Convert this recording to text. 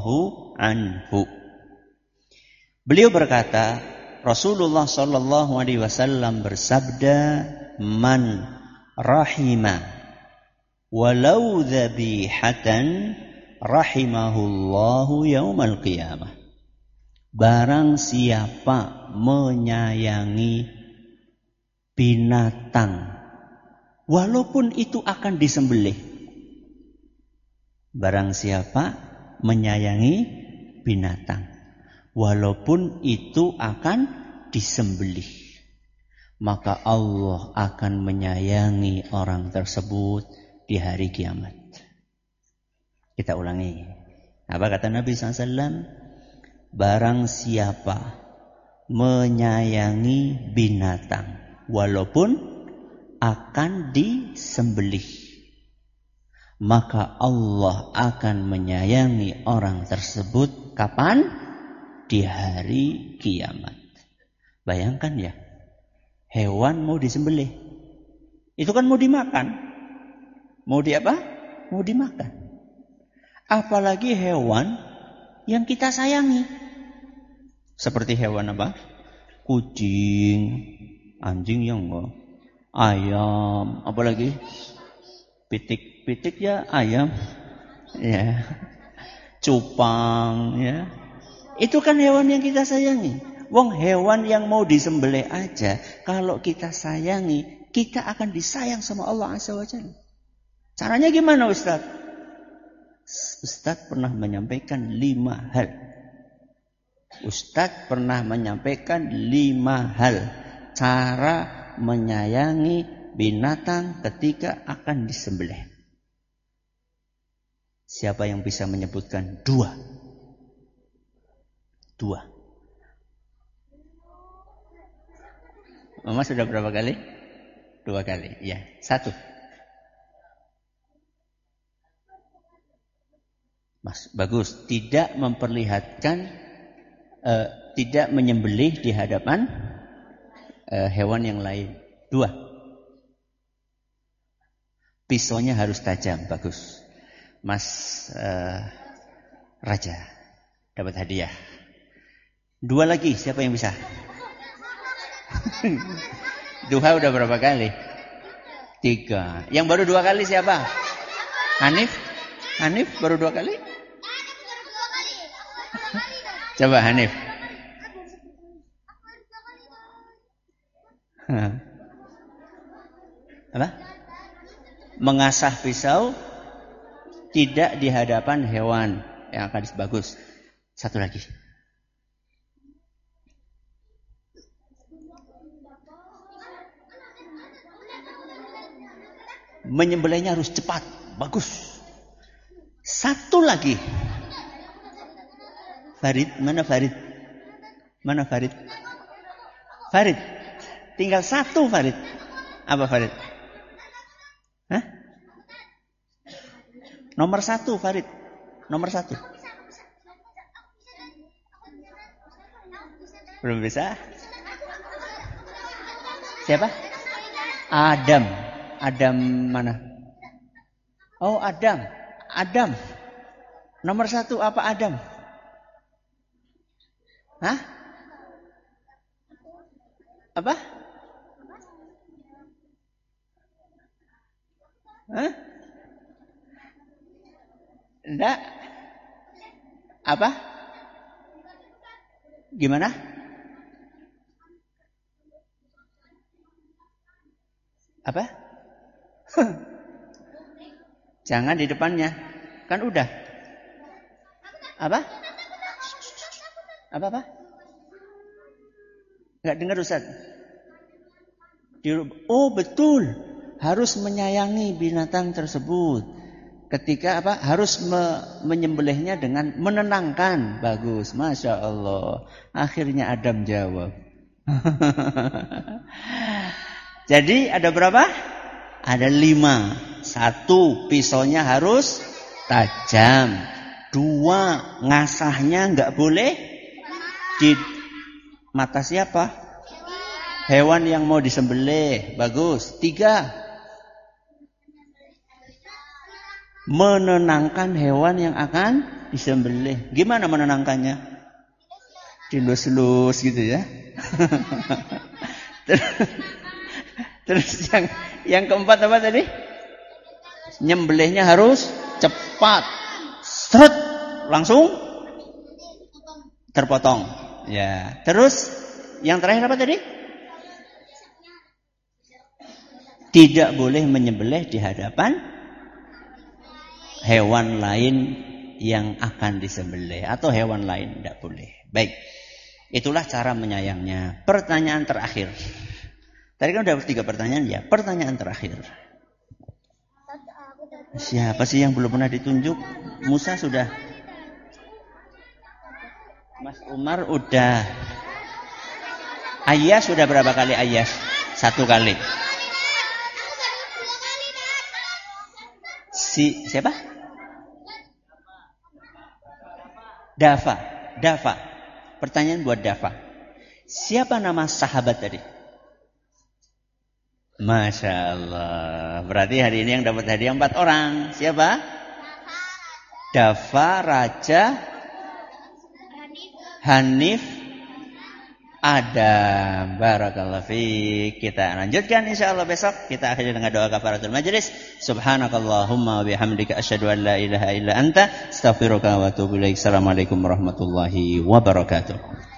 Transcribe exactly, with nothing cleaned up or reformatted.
radhiyallahu anhu. Beliau berkata, Rasulullah sallallahu alaihi wasallam bersabda, "Man rahima walau dzabihatan rahimahullahu yaumal qiyamah." Barang siapa menyayangi binatang walaupun itu akan disembelih. Barang siapa menyayangi binatang walaupun itu akan disembelih, maka Allah akan menyayangi orang tersebut di hari kiamat. Kita ulangi. Apa kata Nabi shallallahu alaihi wasallam? Barang siapa menyayangi binatang walaupun akan disembelih, maka Allah akan menyayangi orang tersebut kapan? Di hari kiamat. Bayangkan ya, hewan mau disembelih, itu kan mau dimakan. Mau di apa? Mau dimakan. Apalagi hewan yang kita sayangi. Seperti hewan apa? Kucing, anjing yang enggak, ayam, apalagi pitik-pitik ya ayam, ya, cupang, ya. Itu kan hewan yang kita sayangi. Wong hewan yang mau disembelih aja, kalau kita sayangi, kita akan disayang sama Allah Azza wa Jalla. Caranya gimana Ustaz? Ustaz pernah menyampaikan lima hal. Ustaz pernah menyampaikan lima hal cara menyayangi binatang ketika akan disembelih. Siapa yang bisa menyebutkan dua? Dua. Mama sudah berapa kali? Dua kali. Ya, satu. Mas, bagus. Tidak memperlihatkan, uh, tidak menyembelih di hadapan uh, hewan yang lain. Dua. Pisaunya harus tajam. Bagus. Mas uh, Raja dapat hadiah. Dua lagi, siapa yang bisa? Duha udah berapa kali? Tiga. Yang baru dua kali siapa? Hanif? Hanif baru dua kali? Coba Hanif. Apa? Mengasah pisau tidak di hadapan hewan yang akan bagus. Satu lagi. Menyembelihnya harus cepat, bagus. Satu lagi. Farid, mana Farid? Mana Farid? Farid. Tinggal satu Farid. Apa Farid? Hah? Nomor satu Farid. Nomor satu. Belum bisa? Siapa? Adam. Adam mana? Oh Adam. Adam. Nomor satu apa Adam? Hah? Apa? Hah? Enggak. Apa? Gimana? Apa? Jangan di depannya. Kan udah. Apa? Apa-apa? Enggak dengar Ustaz. Oh betul. Harus menyayangi binatang tersebut. Ketika apa? Harus me- menyembelihnya dengan menenangkan. Bagus. Masya Allah. Akhirnya Adam jawab. Jadi ada berapa? Ada lima. Satu, pisaunya harus tajam. Dua, ngasahnya nggak boleh di mata siapa? Hewan yang mau disembelih. Bagus. Tiga, menenangkan hewan yang akan disembelih. Gimana menenangkannya? Dilus-lus gitu ya. terus, terus yang yang keempat apa tadi? Nyembelihnya harus cepat. Strut, langsung terpotong. Ya. Terus yang terakhir apa tadi? Tidak boleh menyembelih di hadapan hewan lain yang akan disembelih atau hewan lain tidak boleh. Baik. Itulah cara menyayangnya. Pertanyaan terakhir. Tadi kan udah tiga pertanyaan ya. Pertanyaan terakhir. Siapa sih yang belum pernah ditunjuk? Musa sudah. Mas Umar udah. Ayas sudah berapa kali Ayas? Satu kali. Si siapa? Dafa. Dafa. Pertanyaan buat Dafa. Siapa nama sahabat tadi? Masya Allah. Berarti hari ini yang dapat hadiah empat orang. Siapa? Dafa, Raja, Hanif, Adam. Barakallahu fiik. Kita lanjutkan insyaallah besok. Kita akhiri dengan doa kafaratul majlis. Subhanakallahumma wa bihamdika asyhadu an la ilaha illa anta astaghfiruka wa atubu ilaik. Assalamualaikum warahmatullahi wabarakatuh.